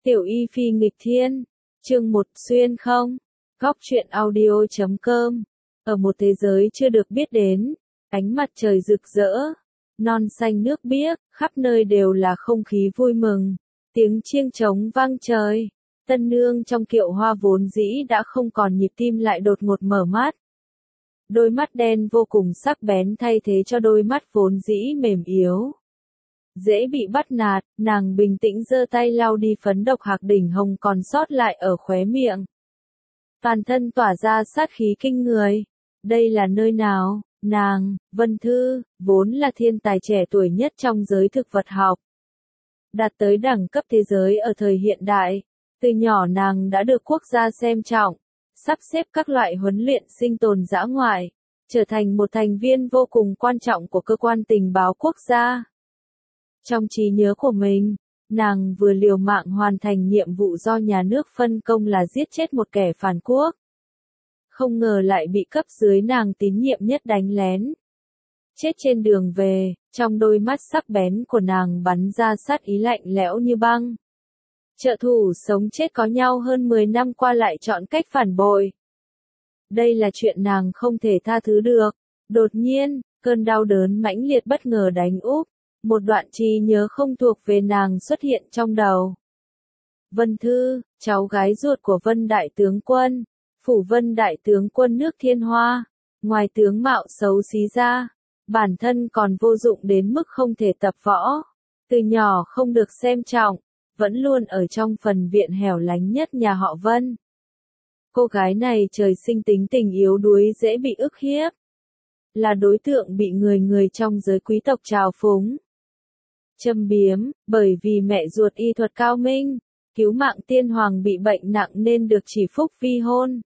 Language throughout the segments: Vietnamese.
Tiểu Y Phi nghịch thiên, chương 1 xuyên không, góc truyện audio.com. Ở một thế giới chưa được biết đến, ánh mặt trời rực rỡ, non xanh nước biếc, khắp nơi đều là không khí vui mừng, tiếng chiêng trống vang trời. Tân nương trong kiệu hoa vốn dĩ đã không còn nhịp tim lại đột ngột mở mắt. Đôi mắt đen vô cùng sắc bén thay thế cho đôi mắt vốn dĩ mềm yếu. Dễ bị bắt nạt, nàng bình tĩnh giơ tay lau đi phấn độc hạc đỉnh hồng còn sót lại ở khóe miệng. Toàn thân tỏa ra sát khí kinh người. Đây là nơi nào? Nàng, Vân Thư, vốn là thiên tài trẻ tuổi nhất trong giới thực vật học. Đạt tới đẳng cấp thế giới ở thời hiện đại. Từ nhỏ nàng đã được quốc gia xem trọng, sắp xếp các loại huấn luyện sinh tồn dã ngoại, trở thành một thành viên vô cùng quan trọng của cơ quan tình báo quốc gia. Trong trí nhớ của mình, nàng vừa liều mạng hoàn thành nhiệm vụ do nhà nước phân công là giết chết một kẻ phản quốc. Không ngờ lại bị cấp dưới nàng tín nhiệm nhất đánh lén. Chết trên đường về, trong đôi mắt sắc bén của nàng bắn ra sát ý lạnh lẽo như băng. Trợ thủ sống chết có nhau hơn 10 năm qua lại chọn cách phản bội. Đây là chuyện nàng không thể tha thứ được. Đột nhiên, cơn đau đớn mãnh liệt bất ngờ đánh úp. Một đoạn trí nhớ không thuộc về nàng xuất hiện trong đầu. Vân Thư, cháu gái ruột của Vân Đại Tướng Quân, phủ Vân Đại Tướng Quân nước Thiên Hoa, ngoài tướng mạo xấu xí ra, bản thân còn vô dụng đến mức không thể tập võ. Từ nhỏ không được xem trọng, vẫn luôn ở trong phần viện hẻo lánh nhất nhà họ Vân. Cô gái này trời sinh tính tình yếu đuối dễ bị ức hiếp. Là đối tượng bị người trong giới quý tộc trào phúng. Châm biếm, bởi vì mẹ ruột y thuật cao minh, cứu mạng tiên hoàng bị bệnh nặng nên được chỉ phúc vi hôn.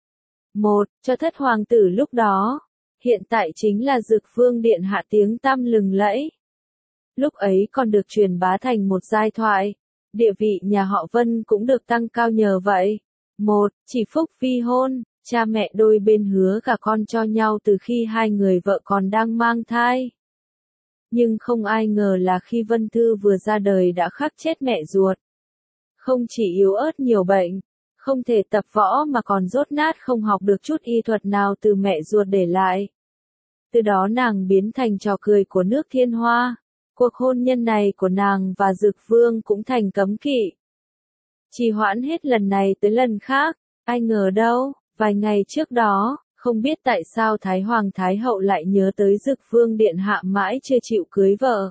Cho thất hoàng tử lúc đó, hiện tại chính là Dực Vương điện hạ tiếng tăm lừng lẫy. Lúc ấy còn được truyền bá thành một giai thoại, địa vị nhà họ Vân cũng được tăng cao nhờ vậy. Chỉ phúc vi hôn, cha mẹ đôi bên hứa cả con cho nhau từ khi hai người vợ còn đang mang thai. Nhưng không ai ngờ là khi Vân Thư vừa ra đời đã khắc chết mẹ ruột. Không chỉ yếu ớt nhiều bệnh, không thể tập võ mà còn dốt nát không học được chút y thuật nào từ mẹ ruột để lại. Từ đó nàng biến thành trò cười của nước Thiên Hoa. Cuộc hôn nhân này của nàng và Dực Vương cũng thành cấm kỵ. Trì hoãn hết lần này tới lần khác, ai ngờ đâu, vài ngày trước đó, không biết tại sao Thái Hoàng Thái Hậu lại nhớ tới Dực Vương điện hạ mãi chưa chịu cưới vợ.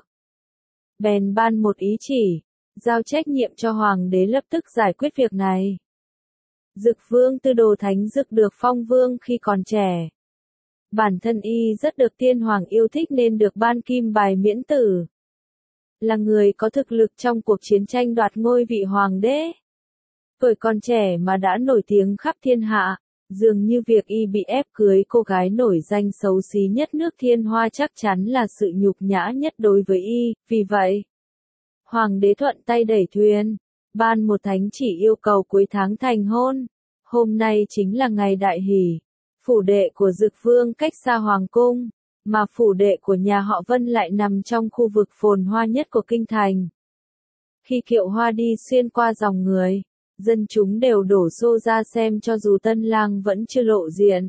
Bèn ban một ý chỉ, giao trách nhiệm cho Hoàng đế lập tức giải quyết việc này. Dực Vương Tư Đồ Thánh Dực được phong vương khi còn trẻ. Bản thân y rất được tiên hoàng yêu thích nên được ban kim bài miễn tử. Là người có thực lực trong cuộc chiến tranh đoạt ngôi vị hoàng đế. Tuổi còn trẻ mà đã nổi tiếng khắp thiên hạ, dường như việc y bị ép cưới cô gái nổi danh xấu xí nhất nước Thiên Hoa chắc chắn là sự nhục nhã nhất đối với y, vì vậy, hoàng đế thuận tay đẩy thuyền, ban một thánh chỉ yêu cầu cuối tháng thành hôn. Hôm nay chính là ngày đại hỷ. Phủ đệ của Dực Vương cách xa hoàng cung, mà phủ đệ của nhà họ Vân lại nằm trong khu vực phồn hoa nhất của kinh thành. Khi kiệu hoa đi xuyên qua dòng người, dân chúng đều đổ xô ra xem cho dù tân lang vẫn chưa lộ diện.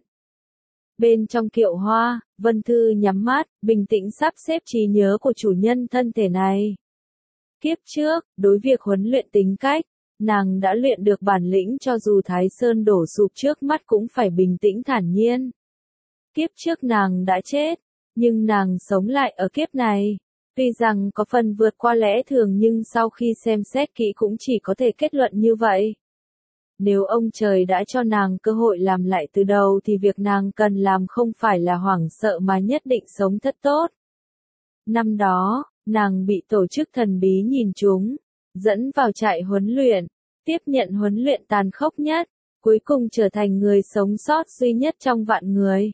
Bên trong kiệu hoa, Vân Thư nhắm mắt, bình tĩnh sắp xếp trí nhớ của chủ nhân thân thể này. Kiếp trước, đối việc huấn luyện tính cách, nàng đã luyện được bản lĩnh cho dù Thái Sơn đổ sụp trước mắt cũng phải bình tĩnh thản nhiên. Kiếp trước nàng đã chết, nhưng nàng sống lại ở kiếp này. Tuy rằng có phần vượt qua lẽ thường nhưng sau khi xem xét kỹ cũng chỉ có thể kết luận như vậy. Nếu ông trời đã cho nàng cơ hội làm lại từ đầu thì việc nàng cần làm không phải là hoảng sợ mà nhất định sống thật tốt. Năm đó, nàng bị tổ chức thần bí nhìn trúng, dẫn vào trại huấn luyện, tiếp nhận huấn luyện tàn khốc nhất, cuối cùng trở thành người sống sót duy nhất trong vạn người.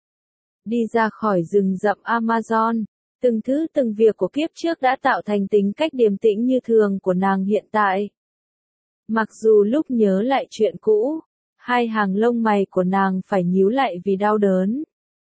Đi ra khỏi rừng rậm Amazon, từng thứ từng việc của kiếp trước đã tạo thành tính cách điềm tĩnh như thường của nàng hiện tại. Mặc dù lúc nhớ lại chuyện cũ, hai hàng lông mày của nàng phải nhíu lại vì đau đớn.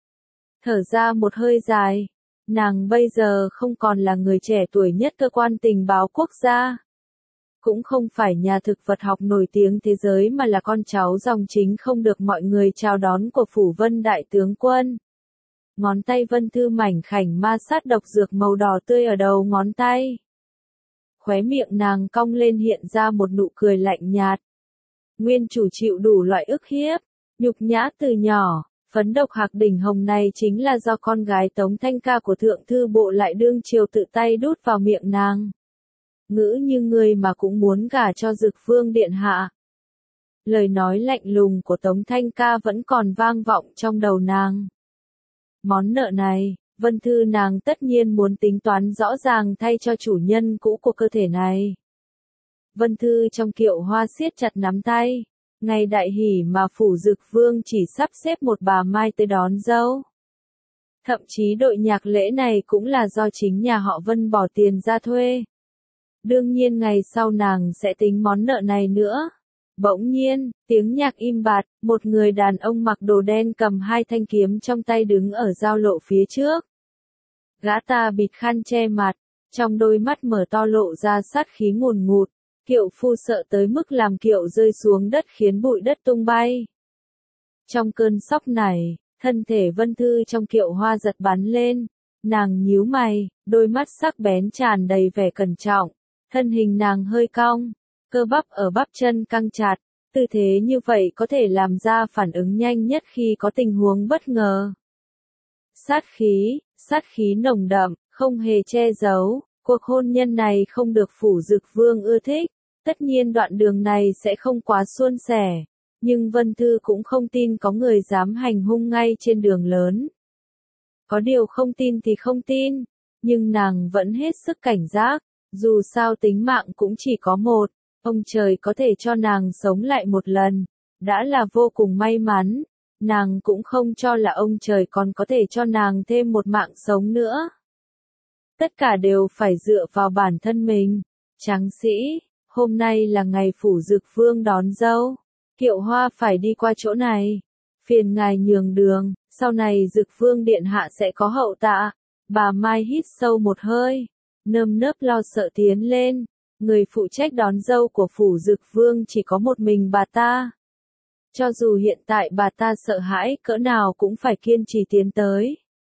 Thở ra một hơi dài, nàng bây giờ không còn là người trẻ tuổi nhất cơ quan tình báo quốc gia. cũng không phải nhà thực vật học nổi tiếng thế giới mà là con cháu dòng chính không được mọi người chào đón của Phủ Vân đại tướng quân. Ngón tay Vân Thư mảnh khảnh ma sát độc dược màu đỏ tươi ở đầu ngón tay. Khóe miệng nàng cong lên hiện ra một nụ cười lạnh nhạt. Nguyên chủ chịu đủ loại ức hiếp, nhục nhã từ nhỏ, phấn độc hạc đỉnh hồng này chính là do con gái Tống Thanh Ca của Thượng Thư Bộ lại đương triều tự tay đút vào miệng nàng. Ngữ như người mà cũng muốn gả cho Dực Vương điện hạ. Lời nói lạnh lùng của Tống Thanh Ca vẫn còn vang vọng trong đầu nàng. Món nợ này, Vân Thư nàng tất nhiên muốn tính toán rõ ràng thay cho chủ nhân cũ của cơ thể này. Vân Thư trong kiệu hoa siết chặt nắm tay. Ngày đại hỷ mà Phủ Dực Vương chỉ sắp xếp một bà Mai tới đón dâu. Thậm chí đội nhạc lễ này cũng là do chính nhà họ Vân bỏ tiền ra thuê. Đương nhiên ngày sau nàng sẽ tính món nợ này nữa. Bỗng nhiên, tiếng nhạc im bặt, một người đàn ông mặc đồ đen cầm hai thanh kiếm trong tay đứng ở giao lộ phía trước. Gã ta bịt khăn che mặt, trong đôi mắt mở to lộ ra sát khí ngùn ngụt. Kiệu phu sợ tới mức làm kiệu rơi xuống đất khiến bụi đất tung bay. Trong cơn sốc này, thân thể Vân Thư trong kiệu hoa giật bắn lên. Nàng nhíu mày, đôi mắt sắc bén tràn đầy vẻ cẩn trọng. Thân hình nàng hơi cong, cơ bắp ở bắp chân căng chặt. Tư thế như vậy có thể làm ra phản ứng nhanh nhất khi có tình huống bất ngờ. Sát khí nồng đậm, không hề che giấu. Cuộc hôn nhân này không được Phủ Dực Vương ưa thích, tất nhiên đoạn đường này sẽ không quá suôn sẻ, nhưng Vân Thư cũng không tin có người dám hành hung ngay trên đường lớn. Có điều không tin thì không tin, nhưng nàng vẫn hết sức cảnh giác, dù sao tính mạng cũng chỉ có một, ông trời có thể cho nàng sống lại một lần, đã là vô cùng may mắn, nàng cũng không cho là ông trời còn có thể cho nàng thêm một mạng sống nữa. Tất cả đều phải dựa vào bản thân mình. Tráng sĩ, hôm nay là ngày Phủ Dực Vương đón dâu. Kiệu hoa phải đi qua chỗ này. Phiền ngài nhường đường, sau này Dực Vương điện hạ sẽ có hậu tạ. Bà Mai hít sâu một hơi, nơm nớp lo sợ tiến lên. Người phụ trách đón dâu của Phủ Dực Vương chỉ có một mình bà ta. Cho dù hiện tại bà ta sợ hãi cỡ nào cũng phải kiên trì tiến tới.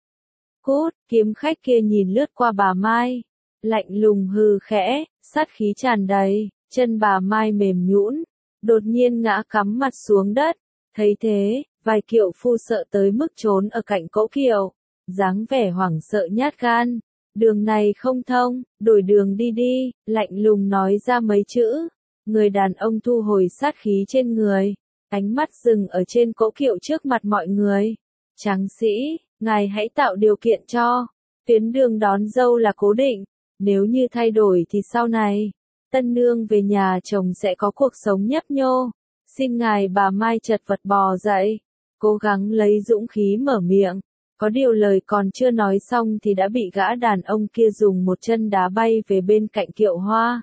Cút, kiếm khách kia nhìn lướt qua bà Mai, lạnh lùng hừ khẽ, sát khí tràn đầy, chân bà Mai mềm nhũn, đột nhiên ngã cắm mặt xuống đất. Thấy thế, vài kiệu phu sợ tới mức trốn ở cạnh cỗ kiệu, dáng vẻ hoảng sợ nhát gan. Đường này không thông, đổi đường đi đi, lạnh lùng nói ra mấy chữ. Người đàn ông thu hồi sát khí trên người, ánh mắt dừng ở trên cỗ kiệu trước mặt mọi người. Tráng sĩ, ngài hãy tạo điều kiện cho. Tuyến đường đón dâu là cố định, nếu như thay đổi thì sau này, tân nương về nhà chồng sẽ có cuộc sống nhấp nhô. Xin ngài. Bà Mai chật vật bò dậy, cố gắng lấy dũng khí mở miệng. Có điều lời còn chưa nói xong thì đã bị gã đàn ông kia dùng một chân đá bay về bên cạnh kiệu hoa.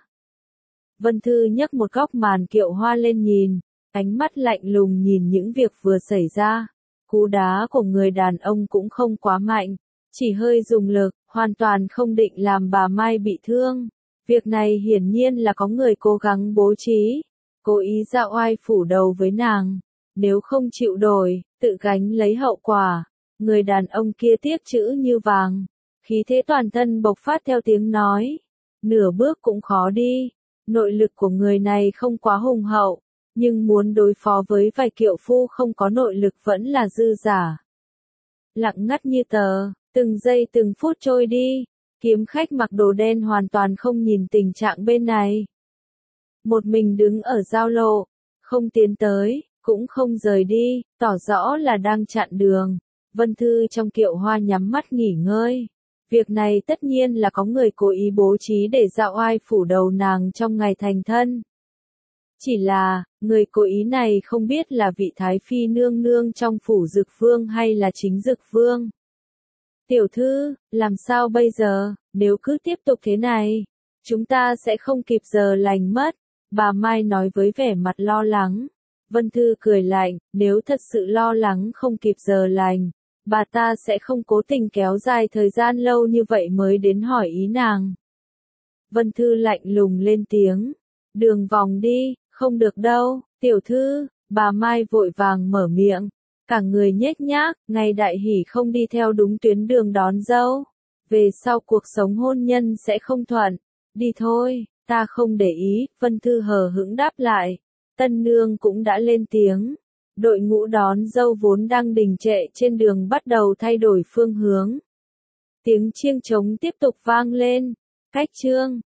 Vân Thư nhấc một góc màn kiệu hoa lên nhìn, ánh mắt lạnh lùng nhìn những việc vừa xảy ra. Cú đá của người đàn ông cũng không quá mạnh, chỉ hơi dùng lực, hoàn toàn không định làm bà Mai bị thương. Việc này hiển nhiên là có người cố gắng bố trí, cố ý ra oai phủ đầu với nàng. Nếu không chịu đổi, tự gánh lấy hậu quả. Người đàn ông kia tiếc chữ như vàng, khí thế toàn thân bộc phát theo tiếng nói. Nửa bước cũng khó đi, nội lực của người này không quá hùng hậu, nhưng muốn đối phó với vài kiệu phu không có nội lực vẫn là dư giả. Lặng ngắt như tờ, từng giây từng phút trôi đi, kiếm khách mặc đồ đen hoàn toàn không nhìn tình trạng bên này. Một mình đứng ở giao lộ, không tiến tới, cũng không rời đi, tỏ rõ là đang chặn đường. Vân Thư trong kiệu hoa nhắm mắt nghỉ ngơi. Việc này tất nhiên là có người cố ý bố trí để dạo oai phủ đầu nàng trong ngày thành thân. Chỉ là, người cố ý này không biết là vị Thái Phi nương nương trong Phủ Dực Vương hay là chính Dực Vương. Tiểu thư, làm sao bây giờ, nếu cứ tiếp tục thế này, chúng ta sẽ không kịp giờ lành mất. Bà Mai nói với vẻ mặt lo lắng. Vân Thư cười lạnh, nếu thật sự lo lắng không kịp giờ lành, bà ta sẽ không cố tình kéo dài thời gian lâu như vậy mới đến hỏi ý nàng. Vân Thư lạnh lùng lên tiếng, Đường vòng đi, không được đâu, tiểu thư, bà Mai vội vàng mở miệng. Cả người nhếch nhác, ngày đại hỷ không đi theo đúng tuyến đường đón dâu. Về sau cuộc sống hôn nhân sẽ không thuận. Đi thôi, ta không để ý, Vân Thư hờ hững đáp lại. Tân nương cũng đã lên tiếng. Đội ngũ đón dâu vốn đang đình trệ trên đường bắt đầu thay đổi phương hướng. Tiếng chiêng trống tiếp tục vang lên. Cách trương.